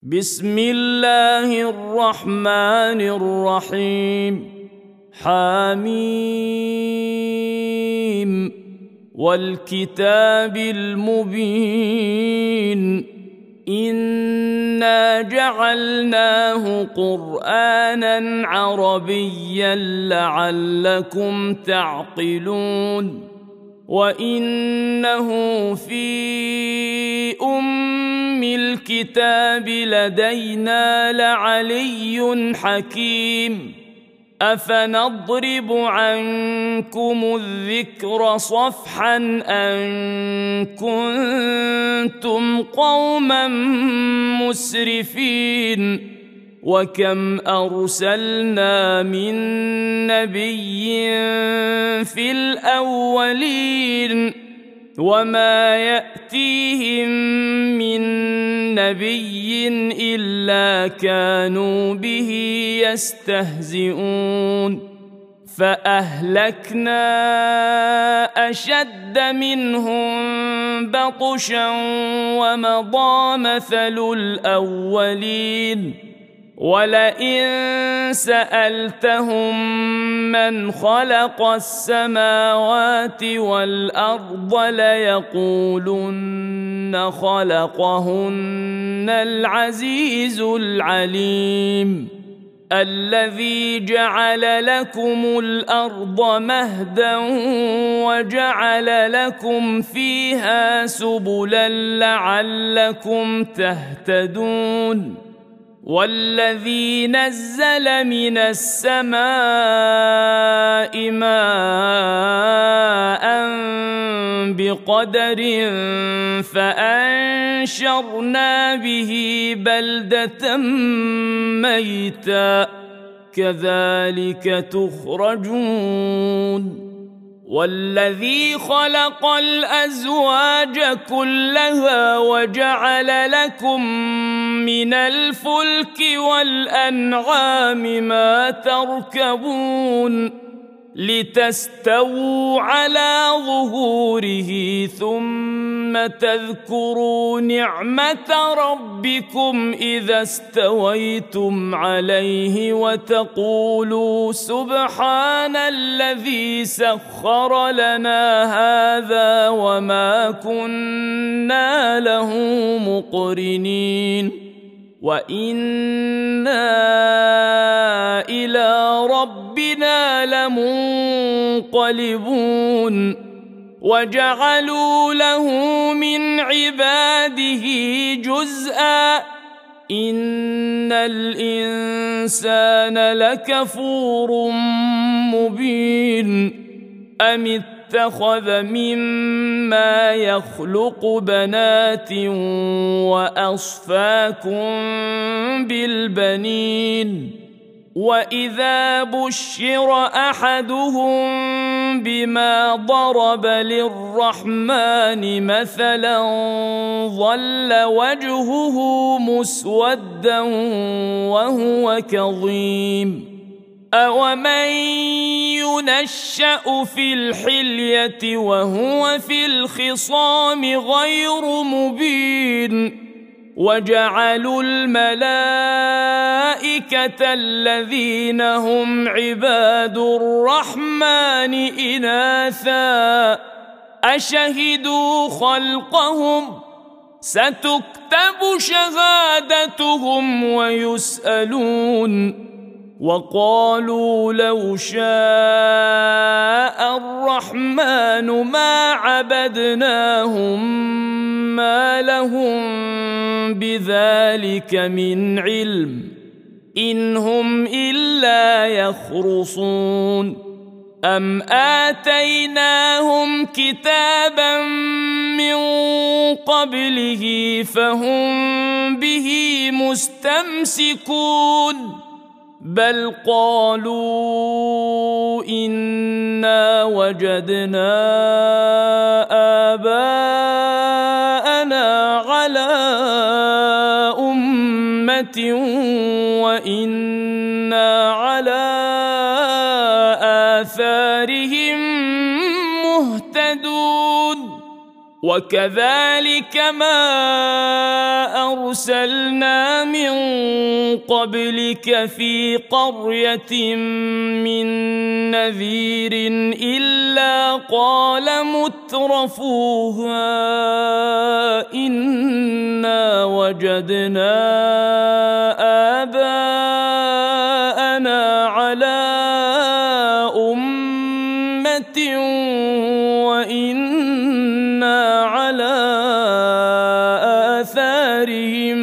بسم الله الرحمن الرحيم حميم والكتاب المبين إنا جعلناه قرآنا عربيا لعلكم تعقلون وإنه في الكتاب لدينا لعلي حكيم أفنضرب عنكم الذكر صفحا أن كنتم قوما مسرفين وكم أرسلنا من نبي في الأولين وما يأتيهم من نبي إلا كانوا به يستهزئون فأهلكنا أشد منهم بطشا ومضى مثل الأولين ولئن سألتهم من خلق السماوات والأرض ليقولن خلقهن العزيز العليم الذي جعل لكم الأرض مهدا وجعل لكم فيها سبلا لعلكم تهتدون والذي نزل من السماء ماء بقدر فأنشرنا به بلدة ميتا كذلك تخرجون والذي خلق الأزواج كلها وجعل لكم من الفلك والأنعام ما تركبون لتستووا على ظهوره ثم تذكروا نعمة ربكم إذا استويتم عليه وتقولوا سبحان الذي سخر لنا هذا وما كنا له مقرنين وإنا إلى ربنا لمنقلبون وجعلوا له من عباده جزءا إن الإنسان لكفور مبين أم اتخذ مما يخلق بنات وأصفاكم بالبنين وإذا بشر أحدهم بما ضرب للرحمن مثلا ظل وجهه مسودا وهو كظيم أومن ينشأ في الحلية وهو في الخصام غير مبين وجعلوا الملائكة الذين هم عباد الرحمن إناثا أشهدوا خلقهم ستكتب شهادتهم ويسألون وقالوا لو شاء الرحمن ما عبدناهم ما لهم بذلك من علم إن هم إلا يخرصون أم آتيناهم كتابا من قبله فهم به مستمسكون بل قالوا إنا وجدنا آباءنا على أمة وإنا على آثارهم مهتدون وكذلك ما أرسلنا من قبلك في قرية من نذير إلا قال مترفوها إنا وجدنا آباءنا على أمة وإنا على آثارهم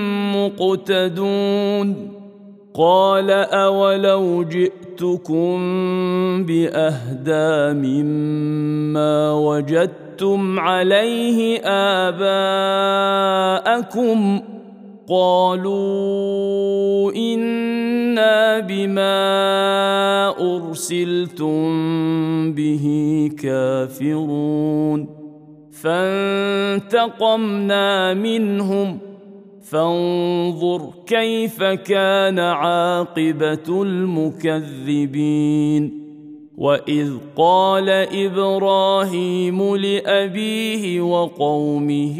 مقتدون قال أولو جئتكم بأهدى مما وجدتم عليه آباءكم قالوا إنا بما أرسلتم به كافرون فانتقمنا منهم فانظر كيف كان عاقبة المكذبين وإذ قال إبراهيم لأبيه وقومه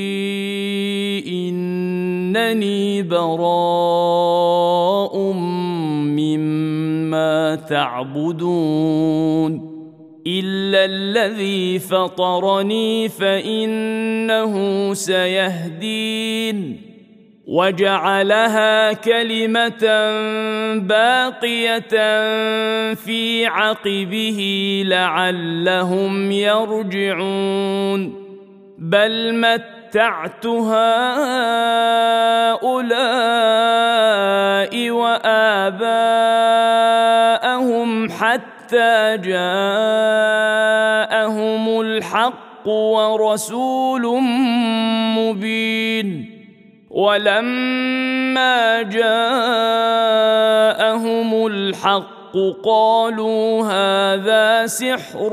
إنني براء مما تعبدون إلا الذي فطرني فإنه سيهدين وجعلها كلمة باقية في عقبه لعلهم يرجعون بل متعت هؤلاء وآباءهم حتى جاءهم الحق ورسول مبين ولما جاءهم الحق قالوا هذا سحر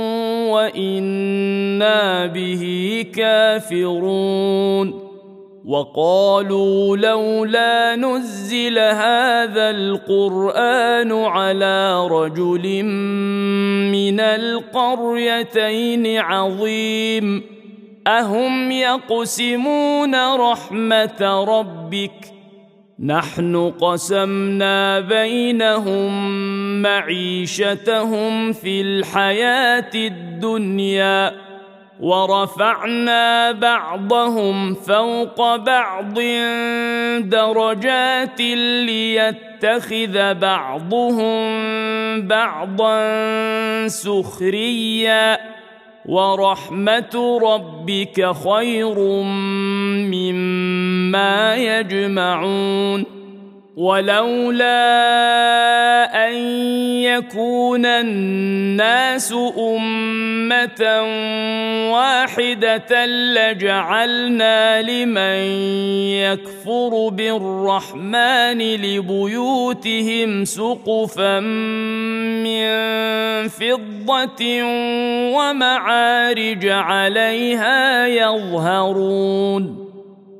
وإنا به كافرون وقالوا لولا نزل هذا القرآن على رجل من القريتين عظيم أهم يقسمون رحمة ربك نحن قسمنا بينهم معيشتهم في الحياة الدنيا ورفعنا بعضهم فوق بعض درجات ليتخذ بعضهم بعضا سخريا ورحمة ربك خير مما يجمعون ولولا أن يكون الناس أمة واحدة لجعلنا لمن يكفر بالرحمن لبيوتهم سقفا من فضة ومعارج عليها يظهرون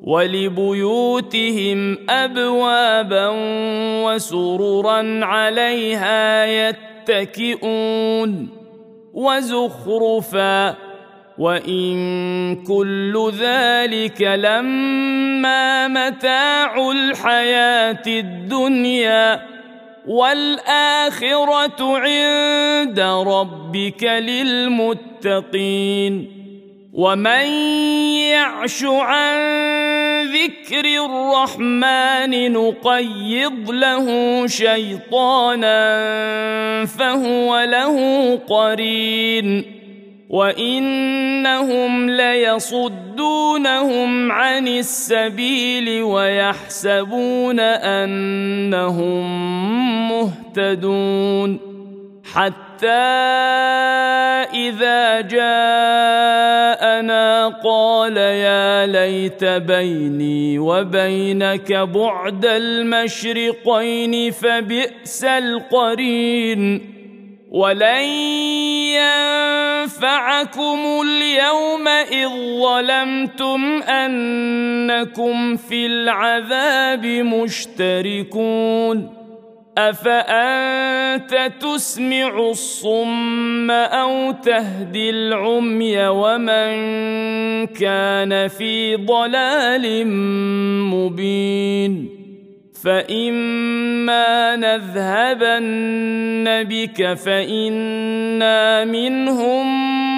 ولبيوتهم أبوابا وسررا عليها يتكئون وزخرفا وإن كل ذلك لما متاع الحياة الدنيا والآخرة عند ربك للمتقين ومن يعش عن ذكر الرحمن نقيض له شيطانا فهو له قرين وإنهم ليصدونهم عن السبيل ويحسبون أنهم مهتدون حتى إذا جاءنا قال يا ليت بيني وبينك بعد المشرقين فبئس القرين ولن ينفعكم اليوم إذ ظلمتم أنكم في العذاب مشتركون أفأنت تسمع الصم أو تهدي العمي ومن كان في ضلال مبين فإما نذهبن بك فإنا منهم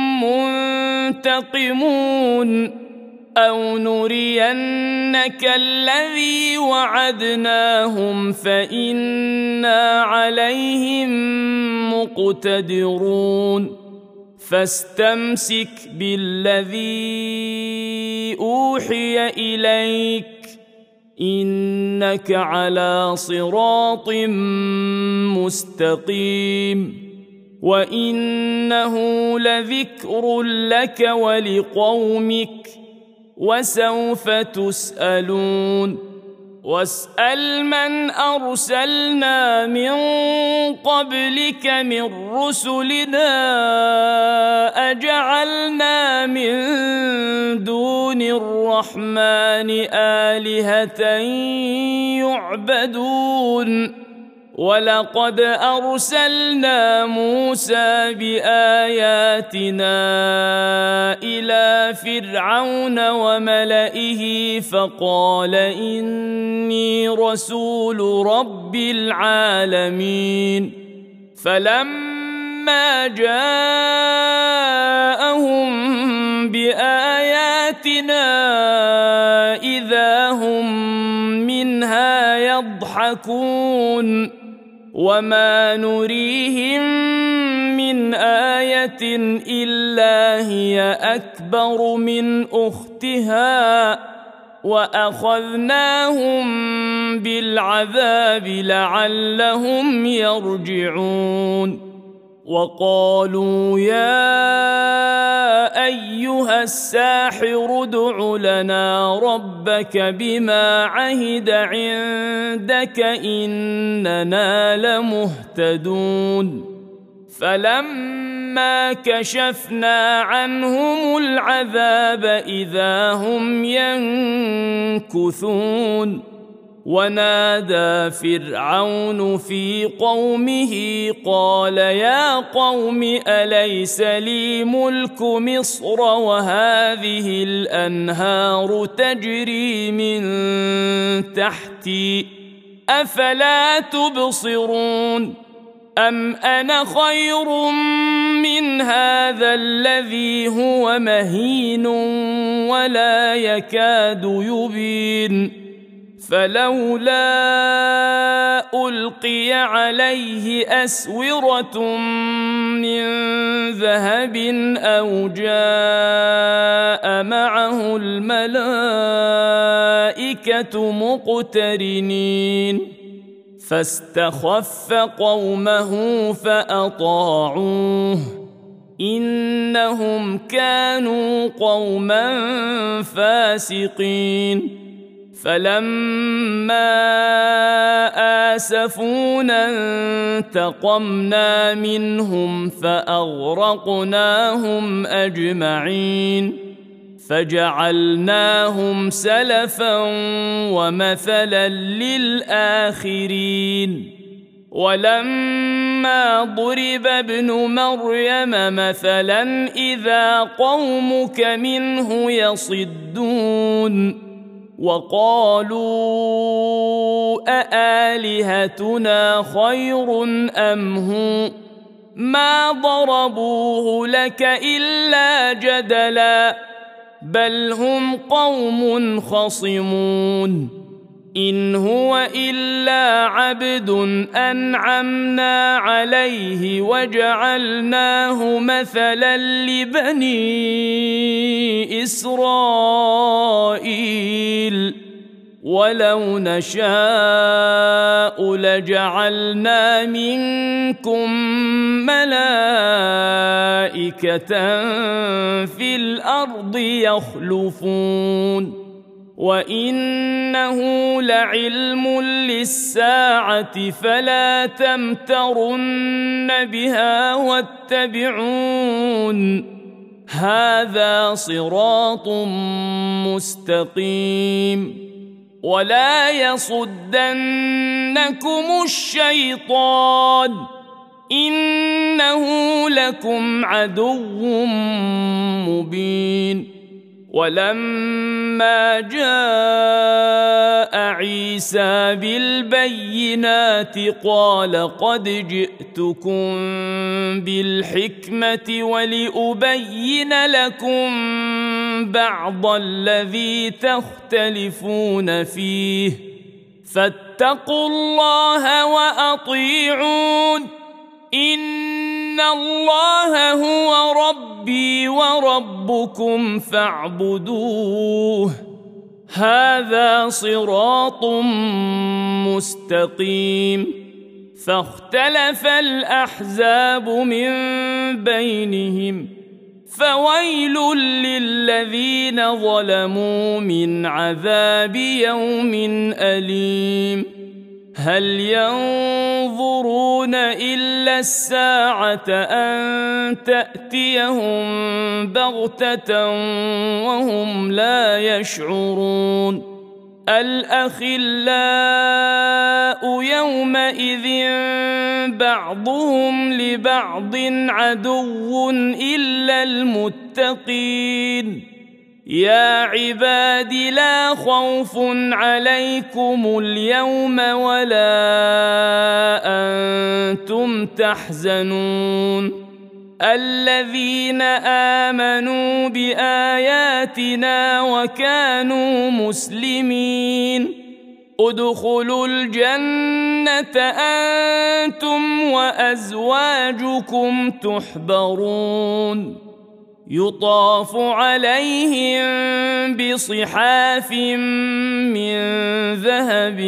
منتقمون أو نرينك الذي وعدناهم فإنا عليهم مقتدرون فاستمسك بالذي أوحي إليك إنك على صراط مستقيم وإنه لذكر لك ولقومك وسوف تسألون واسأل من أرسلنا من قبلك من رسلنا أجعلنا من دون الرحمن آلهة يعبدون ولقد أرسلنا موسى بآياتنا إلى فرعون وملئه فقال إني رسول رب العالمين فلما جاءهم بآياتنا إذا هم منها يضحكون وما نريهم من آية إلا هي أكبر من أختها وأخذناهم بالعذاب لعلهم يرجعون وقالوا يا أيها الساحر ادع لنا ربك بما عهد عندك إننا لمهتدون فلما كشفنا عنهم العذاب إذا هم ينكثون ونادى فرعون في قومه قال يا قوم أليس لي ملك مصر وهذه الأنهار تجري من تحتي أفلا تبصرون أم أنا خير من هذا الذي هو مهين ولا يكاد يبين فلولا ألقي عليه أسورة من ذهب أو جاء معه الملائكة مقترنين فاستخف قومه فأطاعوه إنهم كانوا قوما فاسقين فلما آسفونا انتقمنا منهم فأغرقناهم أجمعين فجعلناهم سلفا ومثلا للآخرين ولما ضرب ابن مريم مثلا إذا قومك منه يصدون وقالوا أآلهتنا خير أم هو ما ضربوه لك إلا جدلا بل هم قوم خصمون إن هو إلا عبد أنعمنا عليه وجعلناه مثلا لبني إسرائيل ولو نشاء لجعلنا منكم ملائكة في الأرض يخلفون وإنه لعلم للساعة فلا تمترن بها واتبعون هذا صراط مستقيم ولا يصدنكم الشيطان إنه لكم عدو مبين. ولما جاء عيسى بالبينات قال قد جئتكم بالحكمة ولأبين لكم بعض الذي تختلفون فيه فاتقوا الله وأطيعون إن الله هو ربي وربكم فاعبدوه هذا صراط مستقيم. فاختلف الأحزاب من بينهم فويل للذين ظلموا من عذاب يوم أليم. هل ينظرون إلا الساعة أن تأتيهم بغتة وهم لا يشعرون. الأخلاء يومئذ بعضهم لبعض عدو إلا المتقين. يا عباد لا خوف عليكم اليوم ولا أنتم تحزنون الذين آمنوا بآياتنا وكانوا مسلمين ادخلوا الجنة أنتم وأزواجكم تحبرون يطاف عليهم بصحاف من ذهب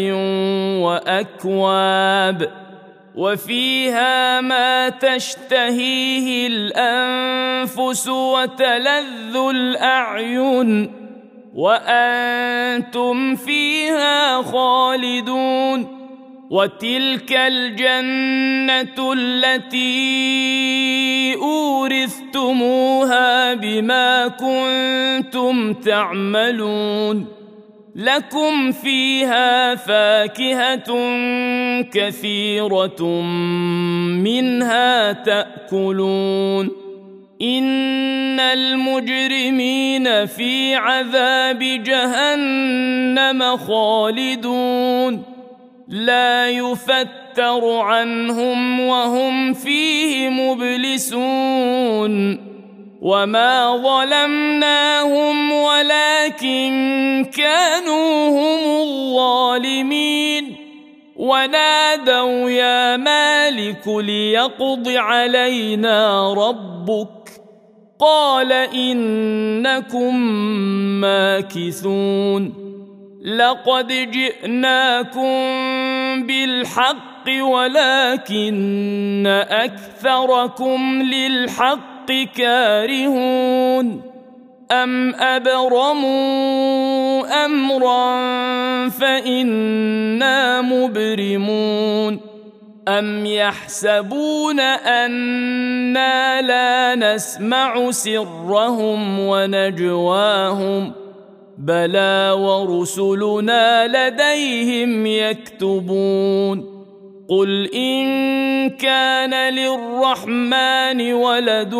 وأكواب وفيها ما تشتهيه الأنفس وتلذ الأعين وأنتم فيها خالدون. وتلك الجنة التي أورثتموها بما كنتم تعملون لكم فيها فاكهة كثيرة منها تأكلون إن المجرمين في عذاب جهنم خالدون لا يفتر عنهم وهم فيه مبلسون. وما ظلمناهم ولكن كانوا هم الظالمين ونادوا يا مالك ليقض علينا ربك قال إنكم ماكثون. لقد جئناكم بالحق ولكن أكثركم للحق كارهون. أم أبرموا أمرا فإنا مبرمون أم يحسبون أنا لا نسمع سرهم ونجواهم بلى ورسلنا لديهم يكتبون. قل إن كان للرحمن ولد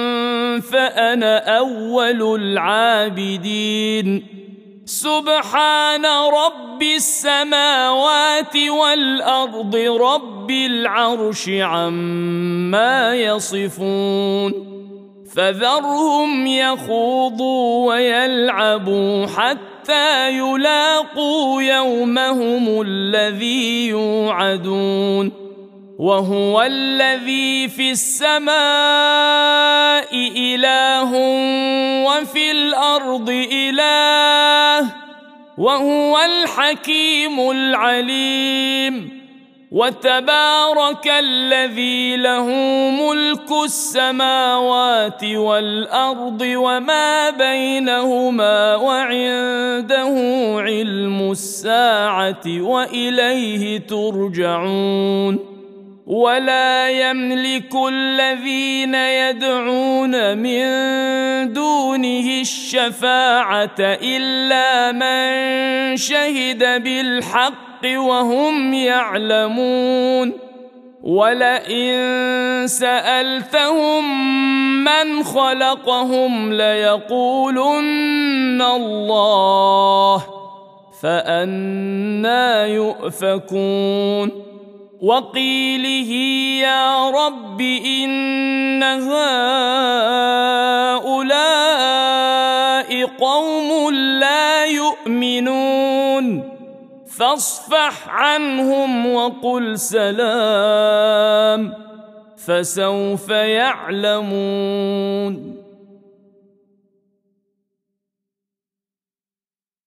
فأنا أول العابدين. سبحان رب السماوات والأرض رب العرش عما يصفون. فذرهم يخوضوا ويلعبوا حتى يلاقوا يومهم الذي يوعدون. وهو الذي في السماء إله وفي الأرض إله وهو الحكيم العليم. وتبارك الذي له ملك السماوات والأرض وما بينهما وعنده علم الساعة وإليه ترجعون. ولا يملك الذين يدعون من دونه الشفاعة إلا من شهد بالحق وهم يعلمون ولئن سألتهم من خلقهم ليقولن الله فأنى يؤفكون وقيله يا رب إن هؤلاء قوم لا يؤمنون فاصفح عنهم وقل سلام فسوف يعلمون.